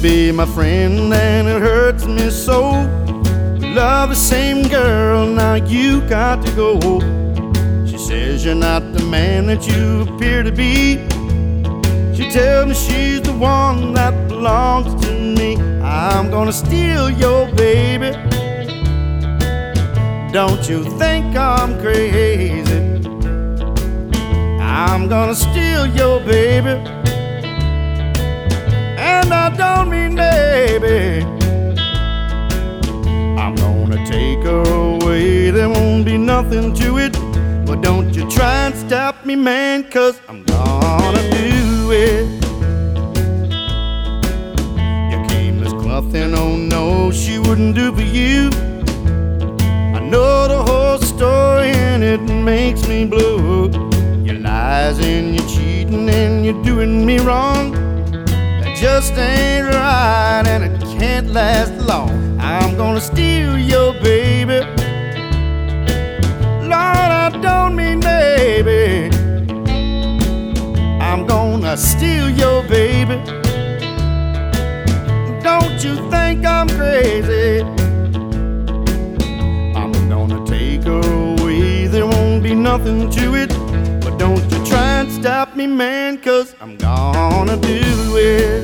be my friend and it hurts me so. Love the same girl, now you got to go. She says you're not the man that you appear to be. She tells me she's the one that belongs to me. I'm gonna steal your baby. Don't you think I'm crazy? I'm gonna steal your baby, and I don't mean maybe. I'm gonna take her away, there won't be nothing to it. But don't you try and stop me, man, 'cause I'm gonna do it. You came as nothing, oh no, she wouldn't do for you. I know the whole story and it makes me blue. Your lies and you're cheating and you're doing me wrong. That just ain't right and it can't last long. I'm gonna steal your baby. Lord, I don't mean maybe. I'm gonna steal your baby. Don't you think I'm crazy? I'm gonna take her away, there won't be nothing to it. But don't you try and stop me, man, 'cause I'm gonna do it.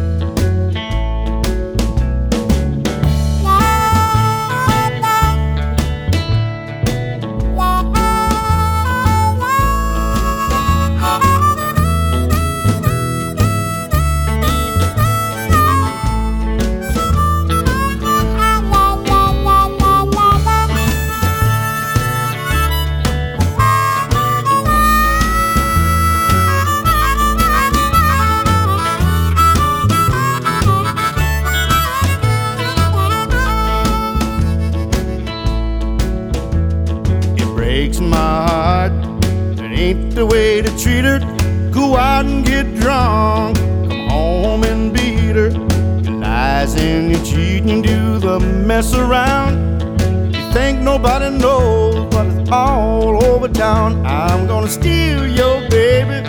Breaks my heart, it ain't the way to treat her. Go out and get drunk, come home and beat her. Your lies and your cheating, do the mess around. You think nobody knows, but it's all over town. I'm gonna steal your baby.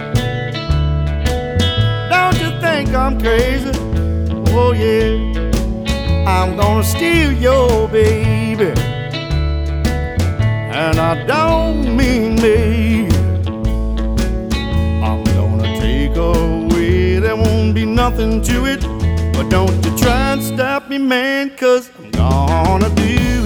Don't you think I'm crazy? Oh yeah, I'm gonna steal your baby. And I don't mean me. I'm gonna take her away, there won't be nothing to it. But don't you try and stop me, man, 'cause I'm gonna do